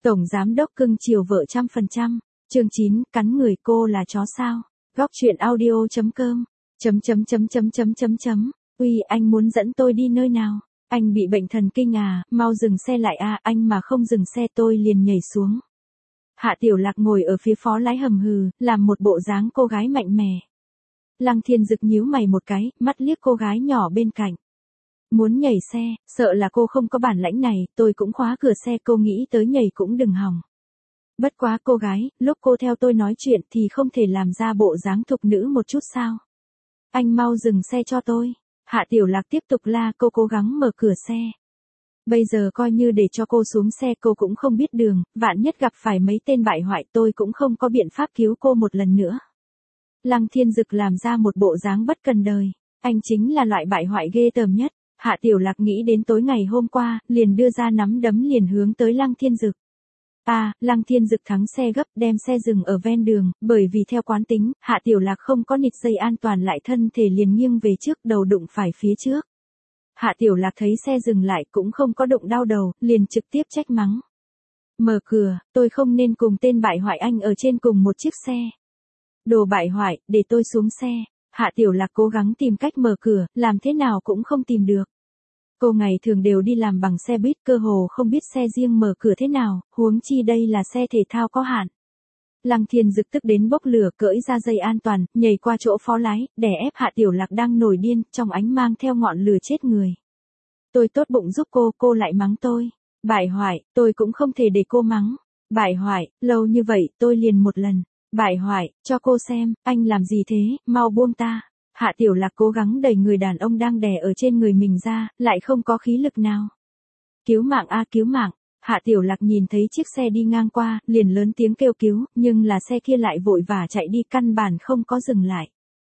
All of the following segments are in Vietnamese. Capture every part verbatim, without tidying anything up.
Tổng giám đốc cưng chiều vợ trăm phần trăm. Chương chín, cắn người cô là chó sao? Góc truyện audio chấm com. Chấm chấm chấm chấm chấm chấm chấm. Uy, anh muốn dẫn tôi đi nơi nào? Anh bị bệnh thần kinh à, mau dừng xe lại à, anh mà không dừng xe tôi liền nhảy xuống. Hạ Tiểu Lạc ngồi ở phía phó lái hầm hừ, làm một bộ dáng cô gái mạnh mẽ. Lăng Thiên Dực nhíu mày một cái, mắt liếc cô gái nhỏ bên cạnh. Muốn nhảy xe, sợ là cô không có bản lãnh này, tôi cũng khóa cửa xe, cô nghĩ tới nhảy cũng đừng hòng. Bất quá cô gái, lúc cô theo tôi nói chuyện thì không thể làm ra bộ dáng thục nữ một chút sao? Anh mau dừng xe cho tôi. Hạ Tiểu Lạc tiếp tục la, cô cố gắng mở cửa xe. Bây giờ coi như để cho cô xuống xe cô cũng không biết đường, vạn nhất gặp phải mấy tên bại hoại tôi cũng không có biện pháp cứu cô một lần nữa. Lăng Thiên Dực làm ra một bộ dáng bất cần đời, anh chính là loại bại hoại ghê tởm nhất. Hạ Tiểu Lạc nghĩ đến tối ngày hôm qua, liền đưa ra nắm đấm liền hướng tới Lăng Thiên Dực. À, Lăng Thiên Dực thắng xe gấp đem xe dừng ở ven đường, bởi vì theo quán tính, Hạ Tiểu Lạc không có nịt dây an toàn lại thân thể liền nghiêng về trước đầu đụng phải phía trước. Hạ Tiểu Lạc thấy xe dừng lại cũng không có đụng đau đầu, liền trực tiếp trách mắng. Mở cửa, tôi không nên cùng tên bại hoại anh ở trên cùng một chiếc xe. Đồ bại hoại, để tôi xuống xe. Hạ Tiểu Lạc cố gắng tìm cách mở cửa, làm thế nào cũng không tìm được. Cô ngày thường đều đi làm bằng xe buýt, cơ hồ không biết xe riêng mở cửa thế nào, huống chi đây là xe thể thao có hạn. Lăng Thiên Dực tức đến bốc lửa, cởi ra dây an toàn, nhảy qua chỗ phó lái, đè ép Hạ Tiểu Lạc đang nổi điên, trong ánh mang theo ngọn lửa chết người. Tôi tốt bụng giúp cô, cô lại mắng tôi. Bại hoại, tôi cũng không thể để cô mắng. Bại hoại, lâu như vậy tôi liền một lần. Bại hoại, cho cô xem, anh làm gì thế, mau buông ta. Hạ Tiểu Lạc cố gắng đẩy người đàn ông đang đè ở trên người mình ra, lại không có khí lực nào. Cứu mạng a cứu mạng. Hạ Tiểu Lạc nhìn thấy chiếc xe đi ngang qua, liền lớn tiếng kêu cứu, nhưng là xe kia lại vội vã chạy đi, căn bản không có dừng lại.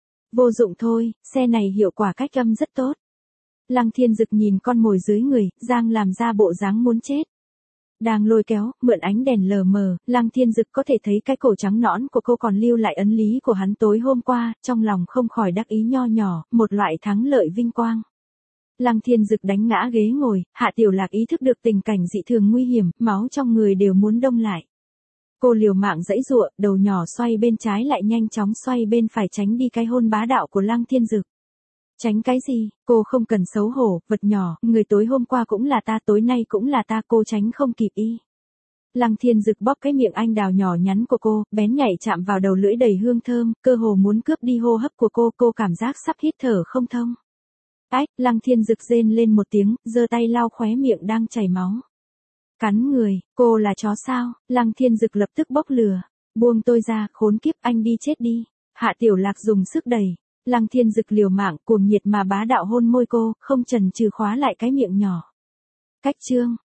Vô dụng thôi, xe này hiệu quả cách âm rất tốt. Lăng Thiên Dực nhìn con mồi dưới người, giang làm ra bộ dáng muốn chết. Đang lôi kéo, mượn ánh đèn lờ mờ, Lăng Thiên Dực có thể thấy cái cổ trắng nõn của cô còn lưu lại ấn lý của hắn tối hôm qua, trong lòng không khỏi đắc ý nho nhỏ, một loại thắng lợi vinh quang. Lăng Thiên Dực đánh ngã ghế ngồi, Hạ Tiểu Lạc ý thức được tình cảnh dị thường nguy hiểm, máu trong người đều muốn đông lại. Cô liều mạng giãy giụa, đầu nhỏ xoay bên trái lại nhanh chóng xoay bên phải tránh đi cái hôn bá đạo của Lăng Thiên Dực. Tránh cái gì, cô không cần xấu hổ, vật nhỏ, người tối hôm qua cũng là ta, tối nay cũng là ta, cô tránh không kịp y. Lăng Thiên Dực bóp cái miệng anh đào nhỏ nhắn của cô, bén nhảy chạm vào đầu lưỡi đầy hương thơm, cơ hồ muốn cướp đi hô hấp của cô, cô cảm giác sắp hít thở không thông. Ách, Lăng Thiên Dực rên lên một tiếng, giơ tay lau khóe miệng đang chảy máu. Cắn người, cô là chó sao? Lăng Thiên Dực lập tức bốc lửa. Buông tôi ra, khốn kiếp, anh đi chết đi. Hạ Tiểu Lạc dùng sức đẩy. Lăng Thiên Dực liều mạng, cuồng nhiệt mà bá đạo hôn môi cô, không chần chừ khóa lại cái miệng nhỏ. Cách chương.